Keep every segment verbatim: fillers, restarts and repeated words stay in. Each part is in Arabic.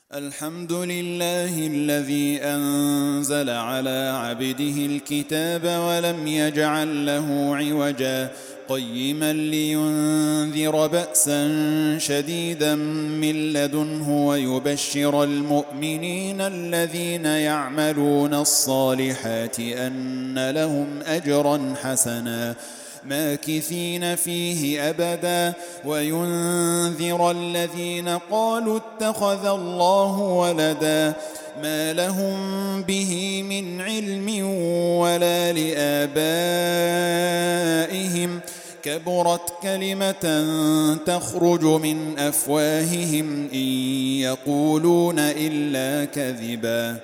الحمد لله الذي أنزل على عبده الكتاب ولم يجعل له عوجا قيما لينذر بأسا شديدا من لدنه ويبشر المؤمنين الذين يعملون الصالحات أن لهم أجرا حسنا ماكثين فيه أبدا وينذر الذين قالوا اتخذ الله ولدا ما لهم به من علم ولا لآبائهم كبرت كلمة تخرج من أفواههم إن يقولون إلا كذبا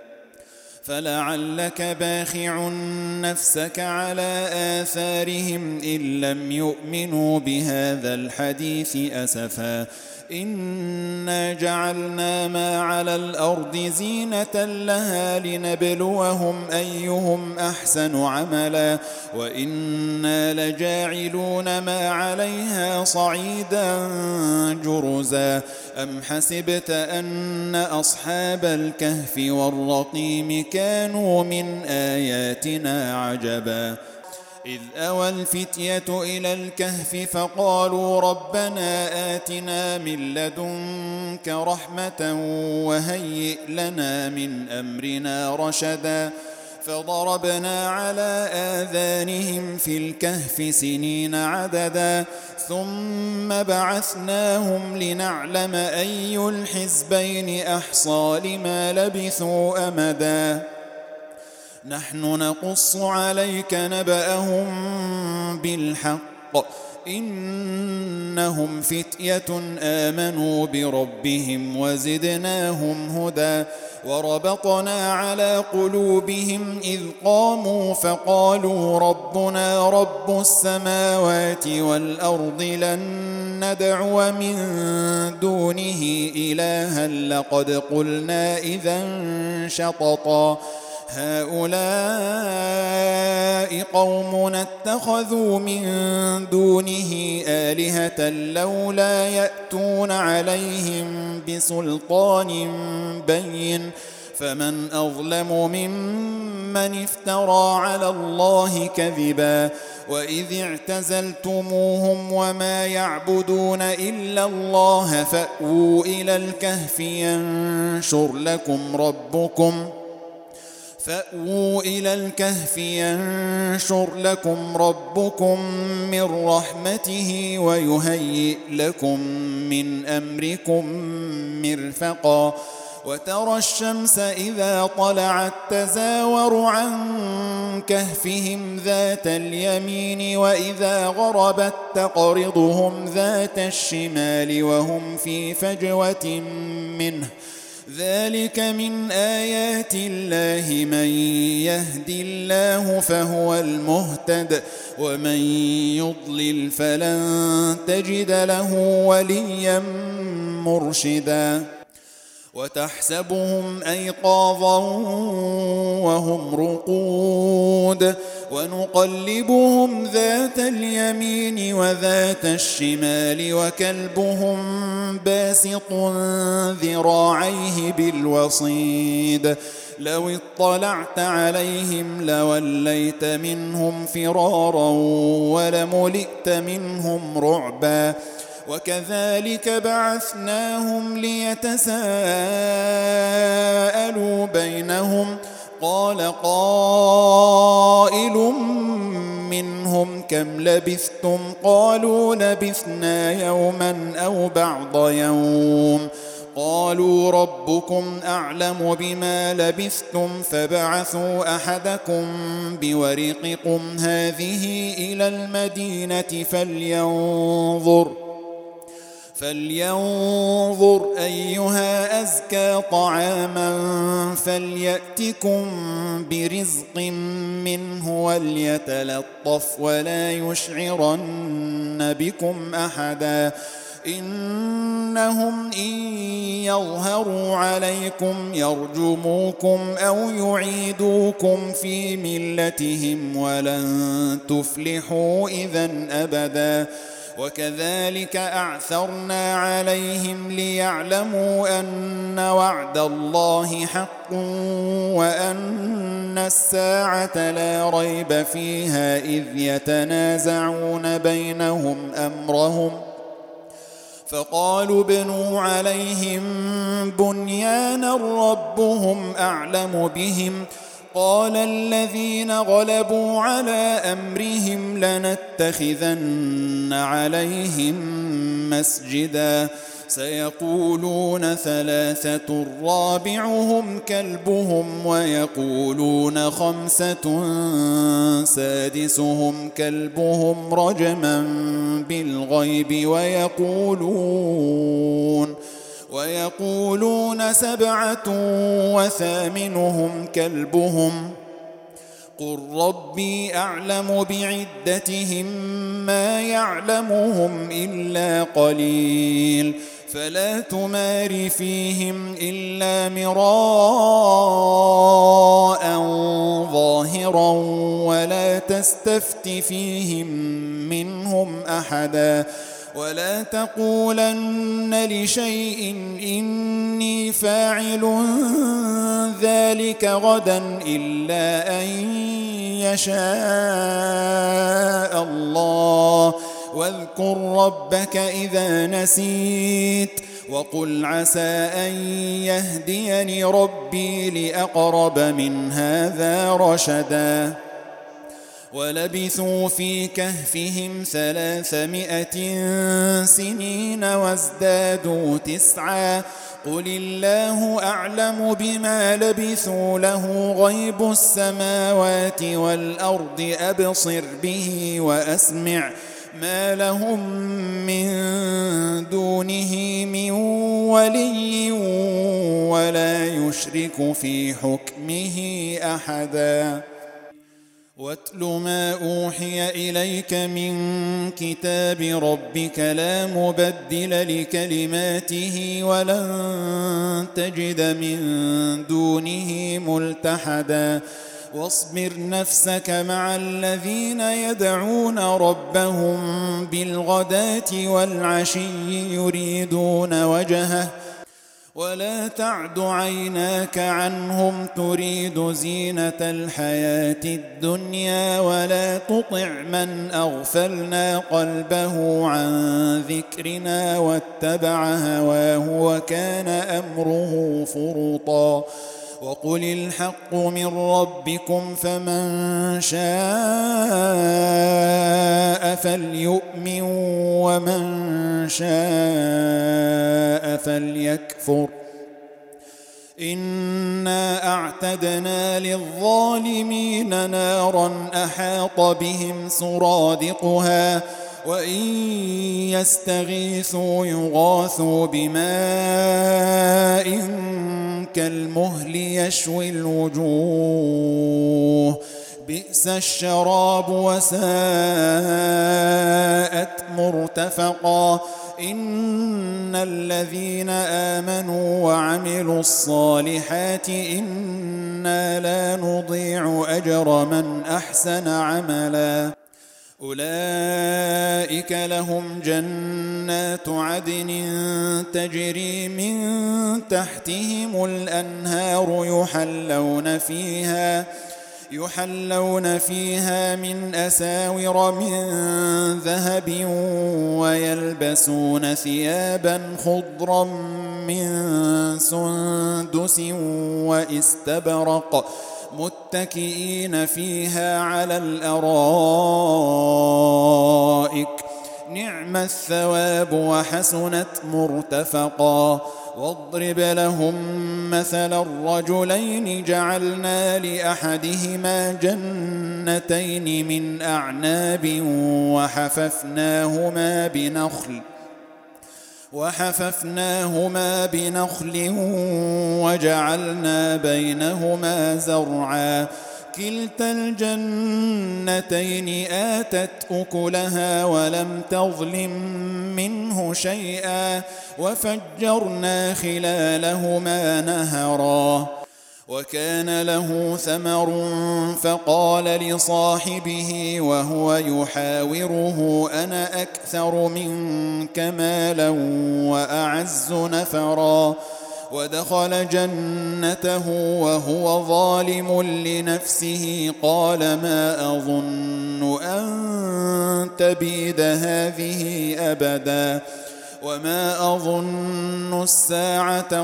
فلعلك باخع نفسك على آثارهم إن لم يؤمنوا بهذا الحديث أسفا إنا جعلنا ما على الأرض زينة لها لنبلوهم أيهم أحسن عملا وإنا لجاعلون ما عليها صعيدا جرزا أم حسبت أن أصحاب الكهف والرقيم كانوا من آياتنا عجبا إذ أوى الفتية إلى الكهف فقالوا ربنا آتنا من لدنك رحمة وهيئ لنا من أمرنا رشدا فضربنا على آذانهم في الكهف سنين عددا ثم بعثناهم لنعلم أي الحزبين أحصى لما لبثوا أمدا نحن نقص عليك نبأهم بالحق إنهم فتية آمنوا بربهم وزدناهم هدى وربطنا على قلوبهم إذ قاموا فقالوا ربنا رب السماوات والأرض لن ندعو من دونه إلها لقد قلنا إذا شططا هؤلاء قومنا اتخذوا من دونه آلهة لولا يأتون عليهم بسلطان بين فمن أظلم ممن افترى على الله كذبا وإذ اعتزلتموهم وما يعبدون إلا الله فأووا إلى الكهف ينشر لكم ربكم فأووا إلى الكهف ينشر لكم ربكم من رحمته ويهيئ لكم من أمركم مرفقا وترى الشمس إذا طلعت تزاور عن كهفهم ذات اليمين وإذا غربت تقرضهم ذات الشمال وهم في فجوة منه ذلك من آيات الله من يهد الله فهو المهتد ومن يضلل فلن تجد له وليا مرشدا وتحسبهم أيقاظا وهم رقود ونقلبهم ذات اليمين وذات الشمال وكلبهم باسط ذراعيه بالوصيد لو اطلعت عليهم لوليت منهم فرارا ولملئت منهم رعبا وكذلك بعثناهم ليتساءلوا بينهم قال قائل منهم كم لبثتم قالوا لبثنا يوما أو بعض يوم قالوا ربكم أعلم بما لبثتم فبعثوا أحدكم بورقكم هذه إلى المدينة فلينظر فلينظر أيها أزكى طعاما فليأتكم برزق منه وليتلطف ولا يشعرن بكم أحدا إنهم إن يظهروا عليكم يرجموكم أو يعيدوكم في ملتهم ولن تفلحوا إذا أبدا وكذلك أعثرنا عليهم ليعلموا أن وعد الله حق وأن الساعة لا ريب فيها إذ يتنازعون بينهم أمرهم فقالوا ابنوا عليهم بنيانا ربهم أعلم بهم قال الذين غلبوا على أمرهم لنتخذن عليهم مسجدا سيقولون ثلاثة رابعهم كلبهم ويقولون خمسة سادسهم كلبهم رجما بالغيب ويقولون ويقولون سبعة وثامنهم كلبهم قل ربي أعلم بعدتهم ما يعلمهم إلا قليل فلا تمار فيهم إلا مراء ظاهرا ولا تستفت فيهم منهم أحدا ولا تقولن لشيء إني فاعل ذلك غدا إلا أن يشاء الله واذكر ربك إذا نسيت وقل عسى أن يهديني ربي لأقرب من هذا رشدا ولبثوا في كهفهم ثلاثمائة سنين وازدادوا تسعا قل الله أعلم بما لبثوا له غيب السماوات والأرض أبصر به وأسمع ما لهم من دونه من ولي ولا يشرك في حكمه أحدا واتل ما أوحي إليك من كتاب ربك لا مبدل لكلماته ولن تجد من دونه ملتحدا واصبر نفسك مع الذين يدعون ربهم بالغداة والعشي يريدون وجهه ولا تعد عيناك عنهم تريد زينة الحياة الدنيا ولا تطع من أغفلنا قلبه عن ذكرنا واتبع هواه وكان أمره فرطا وقل الحق من ربكم فمن شاء فليؤمن ومن شاء فليكفر إنا أعتدنا للظالمين نارا أحاط بهم سرادقها وإن يستغيثوا يغاثوا بماء كالمهل يشوي الوجوه بئس الشراب وساءت مرتفقا إن الذين آمنوا وعملوا الصالحات إنا لا نضيع أجر من أحسن عملا أولئك لهم جنات عدن تجري من تحتهم الأنهار يحلون فيها يحلون فيها من أساور من ذهب ويلبسون ثيابا خضرا من سندس واستبرق متكئين فيها على الأرائك نعم الثواب وحسنت مرتفقا واضرب لهم مثل الرجلين جعلنا لأحدهما جنتين من أعناب وحففناهما بنخل وحففناهما بنخل وجعلنا بينهما زرعا كلتا الجنتين آتت أكلها ولم تظلم منه شيئا وفجرنا خلالهما نهرا وكان له ثمر فقال لصاحبه وهو يحاوره أنا أكثر منك مالا وأعز نفرا ودخل جنته وهو ظالم لنفسه قال ما أظن أن تبيد هذه أبدا وما أظن الساعة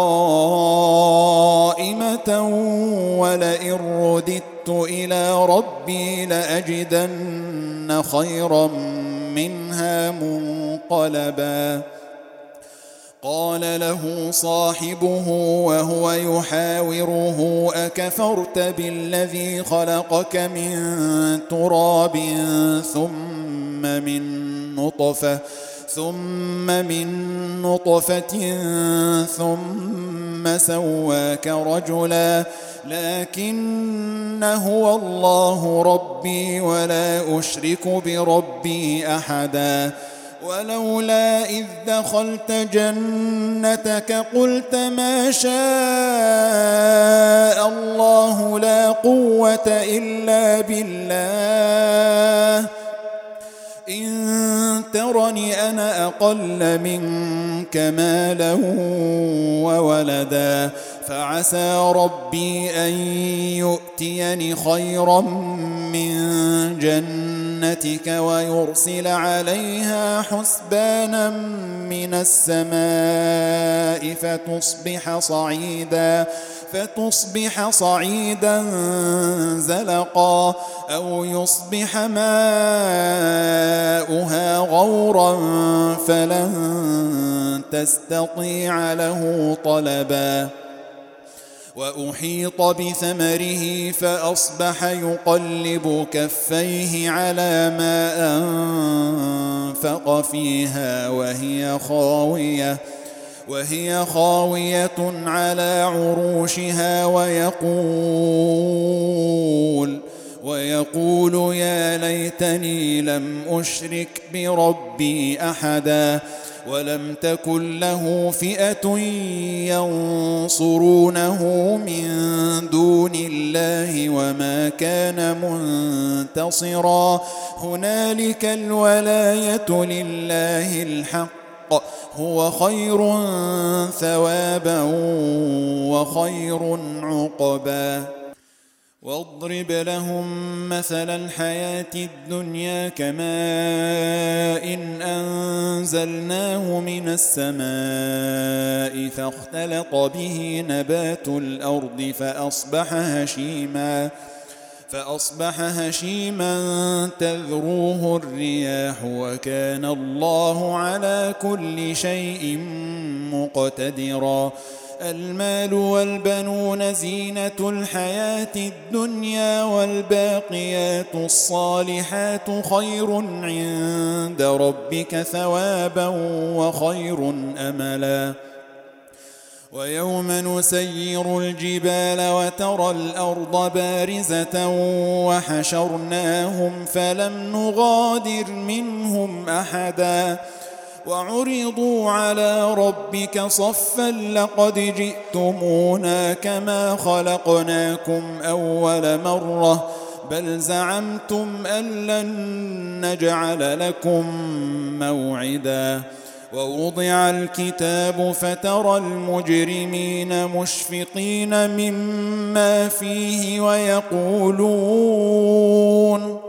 قائمة ولئن رددت إلى ربي لأجدن خيرا منها منقلبا قال له صاحبه وهو يحاوره أكفرت بالذي خلقك من تراب ثم من نطفة ثم من نطفة ثم سواك رجلا لكن هو الله ربي ولا أشرك بربي أحدا ولولا إذ دخلت جنتك قلت ما شاء الله لا قوة إلا بالله إن ترني أنا أقل منك مالا وولدا فعسى ربي أن يؤتيني خيرا من جنتك ويرسل عليها حسبانا من السماء فتصبح صعيدا فتصبح صعيدا زلقا أو يصبح ماؤها غورا فلن تستطيع له طلبا وأحيط بثمره فأصبح يقلب كفيه على ما أنفق فيها وهي خاوية وهي خاوية على عروشها ويقول ويقول يا ليتني لم أشرك بربي أحدا ولم تكن له فئة ينصرونه من دون الله وما كان منتصرا هنالك الولاية لله الحق هو خير ثوابا وخير عقبا واضرب لهم مثل الحياة الدنيا كماء إن أنزلناه من السماء فاختلط به نبات الأرض فأصبح هشيما فأصبح هشيما تذروه الرياح وكان الله على كل شيء مقتدرا المال والبنون زينة الحياة الدنيا والباقيات الصالحات خير عند ربك ثوابا وخير أملا ويوم نسير الجبال وترى الأرض بارزة وحشرناهم فلم نغادر منهم أحدا وعرضوا على ربك صفا لقد جئتمونا كما خلقناكم أول مرة بل زعمتم أن لن نجعل لكم موعدا ووضع الكتاب فترى المجرمين مشفقين مما فيه ويقولون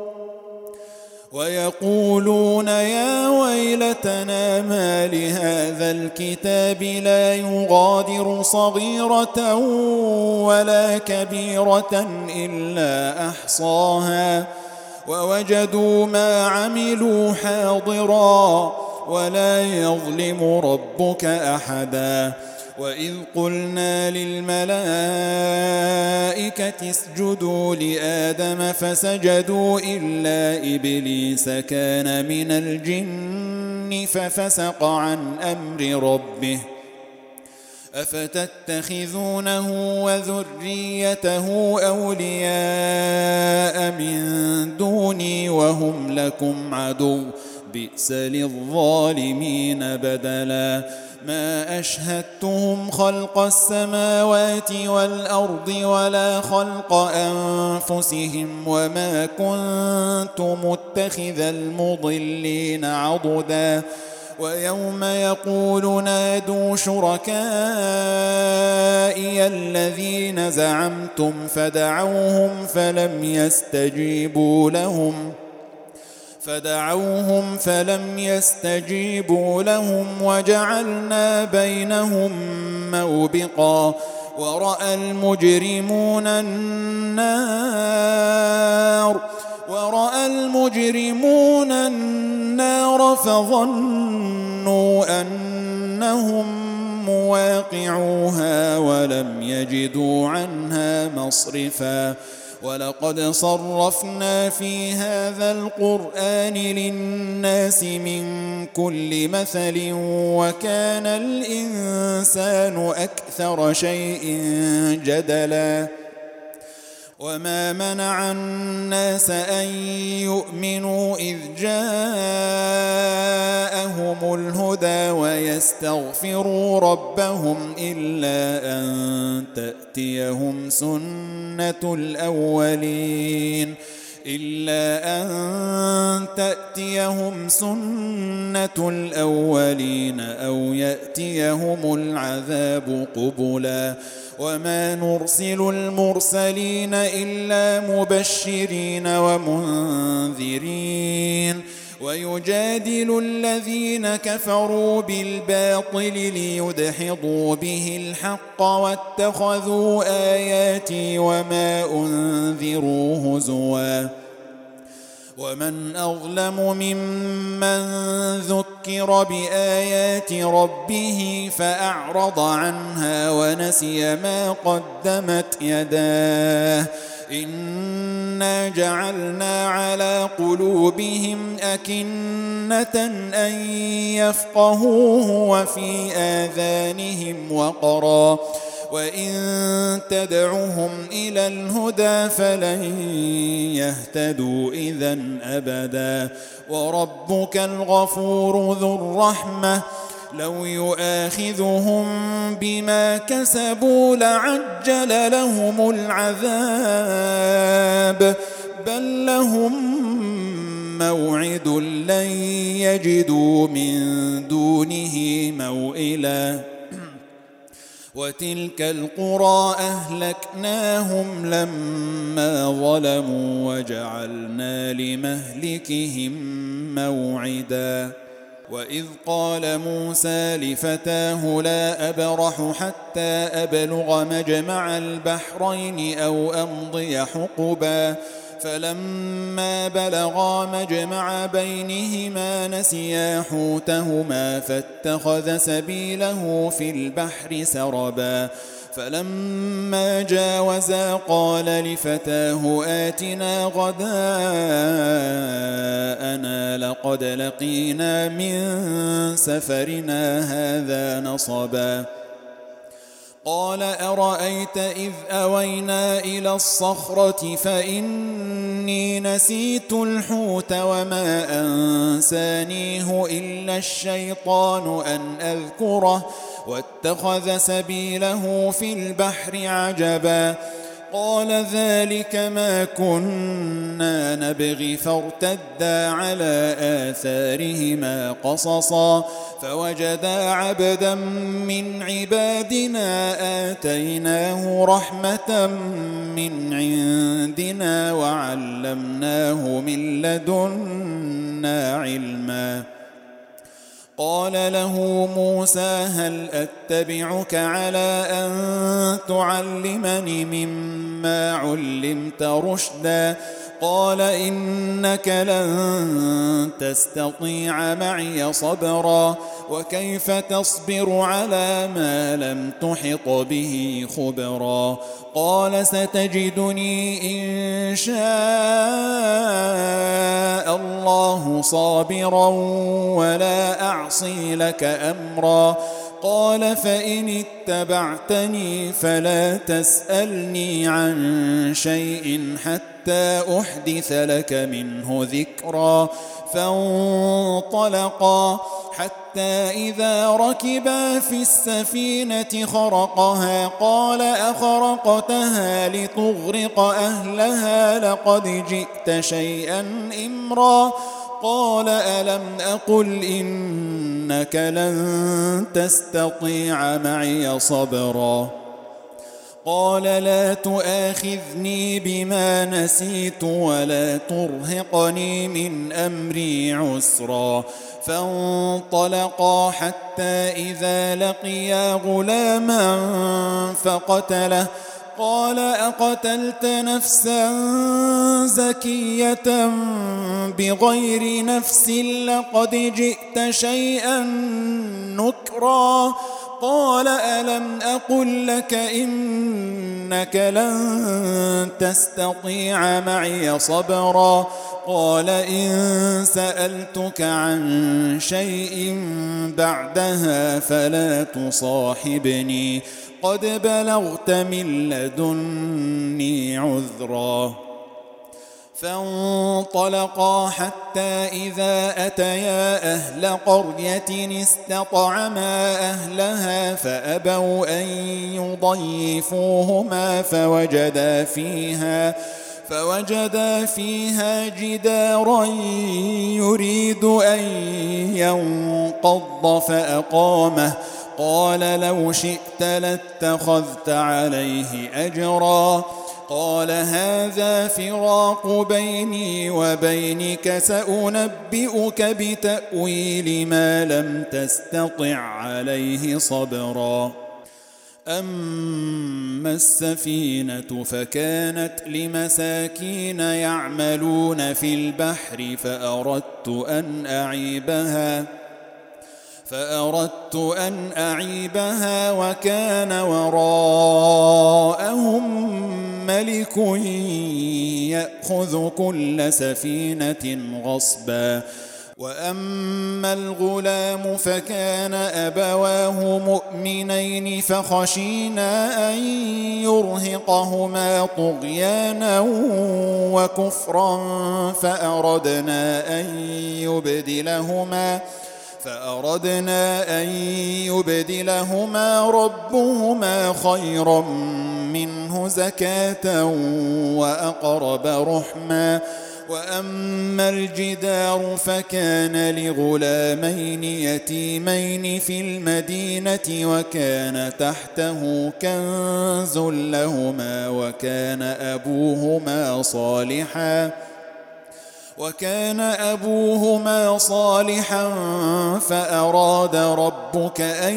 ويقولون يا ويلتنا ما لهذا الكتاب لا يغادر صغيرة ولا كبيرة إلا أحصاها ووجدوا ما عملوا حاضرا ولا يظلم ربك أحدا وإذ قلنا للملائكة اسجدوا لآدم فسجدوا إلا إبليس كان من الجن ففسق عن أمر ربه أفتتخذونه وذريته أولياء من دوني وهم لكم عدو بئس للظالمين بدلا ما أشهدتهم خلق السماوات والأرض ولا خلق أنفسهم وما كنت متخذ المضلين عضدا ويوم يقول نادوا شركائي الذين زعمتم فدعوهم فلم يستجيبوا لهم فدعوهم فلم يستجيبوا لهم وجعلنا بينهم موبقا ورأى المجرمون النار ورأى المجرمون النار فظنوا أنهم مواقعوها ولم يجدوا عنها مصرفا ولقد صرفنا في هذا القرآن للناس من كل مثل وكان الإنسان أكثر شيء جدلا وما منع الناس أن يؤمنوا إذ جاءهم الهدى ويستغفروا ربهم إلا أن تأتيهم سنة الأولين إلا أن تأتيهم سنة الأولين أو يأتيهم العذاب قبلا وما نرسل المرسلين إلا مبشرين ومنذرين ويجادل الذين كفروا بالباطل ليدحضوا به الحق واتخذوا آياتي وما أنذروا هزوا ومن أظلم ممن ذكر بآيات ربه فأعرض عنها ونسي ما قدمت يداه إنا جعلنا على قلوبهم أكنة أن يفقهوه وفي آذانهم وقرا وإن تدعهم إلى الهدى فلن يهتدوا إذن أبدا وربك الغفور ذو الرحمة لو يؤاخذهم بما كسبوا لعجل لهم العذاب بل لهم موعد لن يجدوا من دونه موئلا وتلك القرى أهلكناهم لما ظلموا وجعلنا لمهلكهم موعدا وإذ قال موسى لفتاه لا أبرح حتى أبلغ مجمع البحرين أو أمضي حقبا فلما بلغا مجمع بينهما نسيا حوتهما فاتخذ سبيله في البحر سربا فلما جاوزا قال لفتاه آتنا غداءنا لقد لقينا من سفرنا هذا نصبا قال أرأيت إذ أوينا إلى الصخرة فإني نسيت الحوت وما أنسانيه إلا الشيطان أن أذكره واتخذ سبيله في البحر عجبا قال ذلك ما كنا نبغي فارتدا على آثارهما قصصا فوجدا عبدا من عبادنا آتيناه رحمة من عندنا وعلمناه من لدنا علما قال له موسى هل أتبعك على أن تعلمني مما علمت رشدا قال إنك لن تستطيع معي صبرا وكيف تصبر على ما لم تحط به خبرا قال ستجدني إن شاء الله صابرا ولا أعصي لك أمرا قال فإن اتبعتني فلا تسألني عن شيء حتى حتى أحدث لك منه ذكرا. فانطلقا حتى إذا ركبا في السفينة خرقها قال أخرقتها لتغرق أهلها لقد جئت شيئا إمرا. قال ألم أقل إنك لن تستطيع معي صبرا. قال لا تؤاخذني بما نسيت ولا ترهقني من أمري عسرا. فانطلقا حتى إذا لقيا غلاما فقتله قال أقتلت نفسا زكية بغير نفس لقد جئت شيئا نكرا. قال ألم أقل لك إنك لن تستطيع معي صبرا. قال إن سألتك عن شيء بعدها فلا تصاحبني قد بلغت من لدني عذرا. فانطلقا حتى إذا أتيا أهل قرية استطعما أهلها فأبوا أن يضيفوهما فوجدا فيها فوجدا فيها جدارا يريد أن ينقض فأقامه. قال لو شئت لاتخذت عليه أجرا. قال هذا فراق بيني وبينك سأنبئك بتأويل ما لم تستطع عليه صبرا. أما السفينة فكانت لمساكين يعملون في البحر فأردت أن أعيبها فأردت أن أعيبها وكان وراءهم ملك يأخذ كل سفينة غصبا. وأما الغلام فكان أبواه مؤمنين فخشينا أن يرهقهما طغيانا وكفرا فأردنا أن يبدلهما فأردنا أن يبدلهما ربهما خيرا منه زكاة وأقرب رحما. وأما الجدار فكان لغلامين يتيمين في المدينة وكان تحته كنز لهما وكان أبوهما صالحا وكان أبوهما صالحا فأراد ربك أن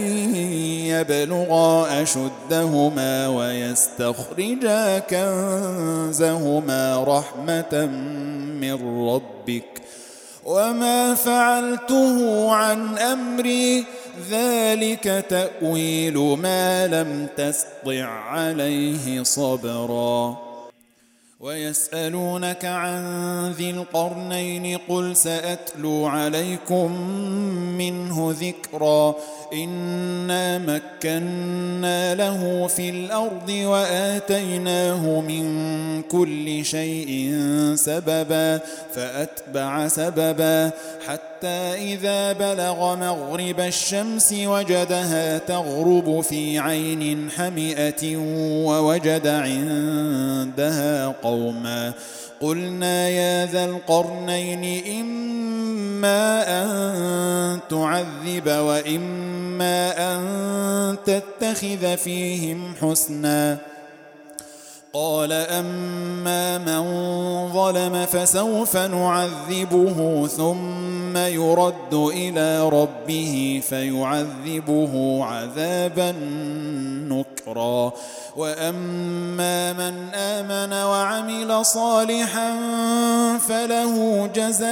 يبلغا أشدهما ويستخرجا كنزهما رحمة من ربك وما فعلته عن أمري ذلك تأويل ما لم تستطع عليه صبرا. ويسألونك عن ذي القرنين قل سأتلو عليكم منه ذكرا. إنا مكنا له في الأرض وآتيناه من كل شيء سببا فأتبع سببا حتى إذا بلغ مغرب الشمس وجدها تغرب في عين حمئة ووجد عندها قوما قلنا يا ذا القرنين إما أن تعذب وإما أن تتخذ فيهم حسنا. قال أما من ظلم فسوف نعذبه ثم يرد إلى ربه فيعذبه عذابا نكرا. وأما من آمن وعمل صالحا فله جزاء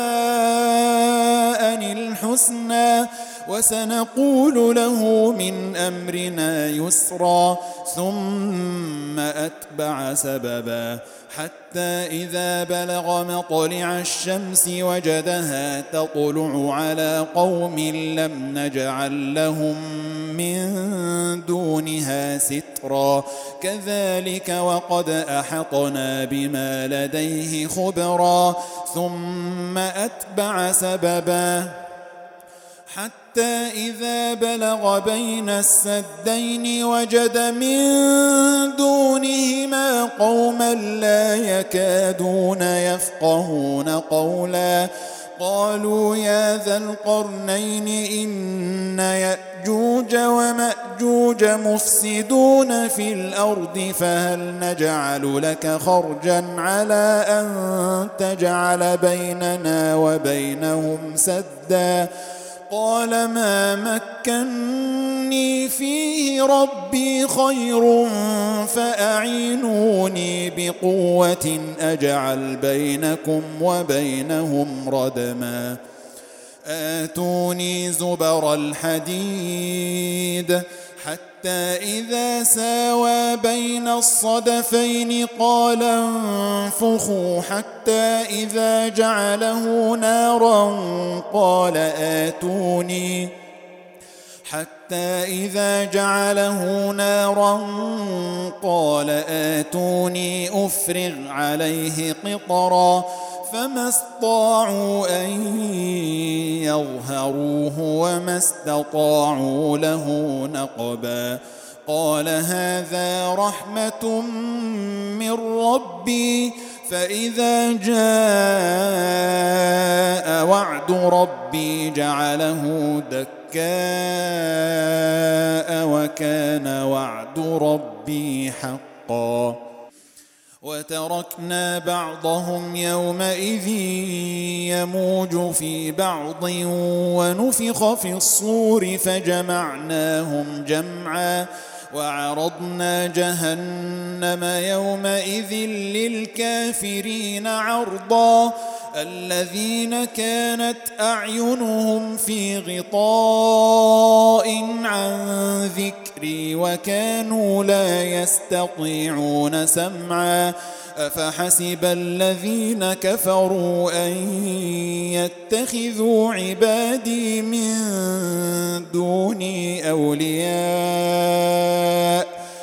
الحسنى وسنقول له من أمرنا يسرا. ثم أتبع سببا حتى إذا بلغ مطلع الشمس وجدها تطلع على قوم لم نجعل لهم من دونها سترا كذلك وقد أحطنا بما لديه خبرا ثم أتبع سببا حتى إذا بلغ بين السدين وجد من دونهما قوما لا يكادون يفقهون قولا قالوا يا ذا القرنين إن يأجوج ومأجوج مفسدون في الأرض فهل نجعل لك خرجا على أن تجعل بيننا وبينهم سدا قال ما مكني فيه ربي خير فأعينوني بقوة أجعل بينكم وبينهم ردما آتوني زبر الحديد حتى إذا ساوى بين الصدفين قال انفخوا حتى إذا جعله نارا قال آتوني حتى إذا جعله نارا قال آتوني أفرغ عليه قطرا فما استطاعوا أن يظهروه وما استطاعوا له نقبا قال هذا رحمة من ربي فإذا جاء وعد ربي جعله دكاء وكان وعد ربي حقا وتركنا بعضهم يومئذ يموج في بعض ونفخ في الصور فجمعناهم جمعا وعرضنا جهنم يومئذ للكافرين عرضا الذين كانت أعينهم في غطاء عن ذكري وكانوا لا يستطيعون سمعا أفحسب الذين كفروا أن يتخذوا عبادي من دوني أولياء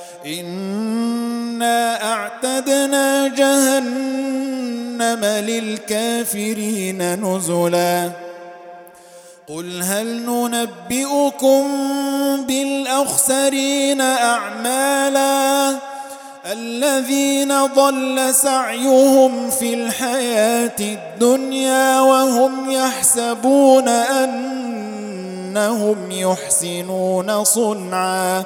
إنا أعتدنا جهنم للكافرين نزلا قل هل ننبئكم بالأخسرين أعمالا الذين ضل سعيهم في الحياة الدنيا وهم يحسبون أنهم يحسنون صنعا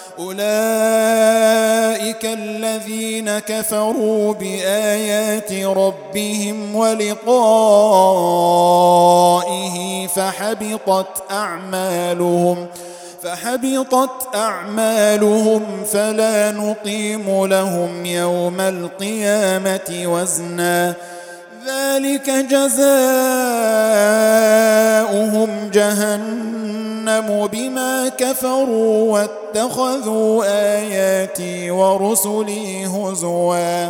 أولئك الذين كفروا بآيات ربهم ولقائه فحبطت أعمالهم فحبطت أعمالهم فلا نقيم لهم يوم القيامة وزنا ذلك جزاؤهم جهنم بما كفروا واتخذوا آياتي ورسلي هزوا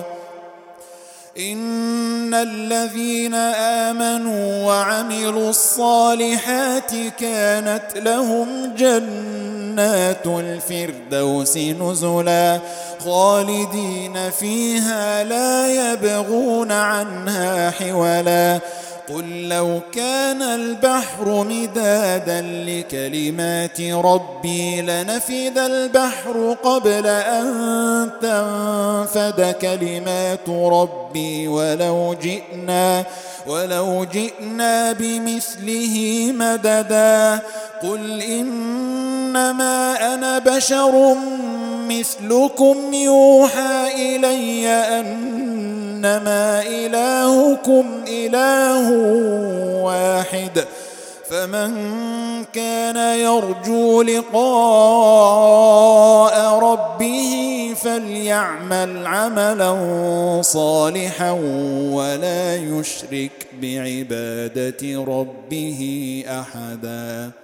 إن الذين آمنوا وعملوا الصالحات كانت لهم جنات الفردوس نزلا خالدين فيها لا يبغون عنها حولا قل لو كان البحر مدادا لكلمات ربي لنفد البحر قبل أن تنفد كلمات ربي ولو جئنا ولو جئنا بمثله مددا قل إنما أنا بشر مثلكم يوحى إلي أنما إلهكم إله واحد فمن كان يرجو لقاء ربه فليعمل عملا صالحا ولا يشرك بعبادة ربه أحدا.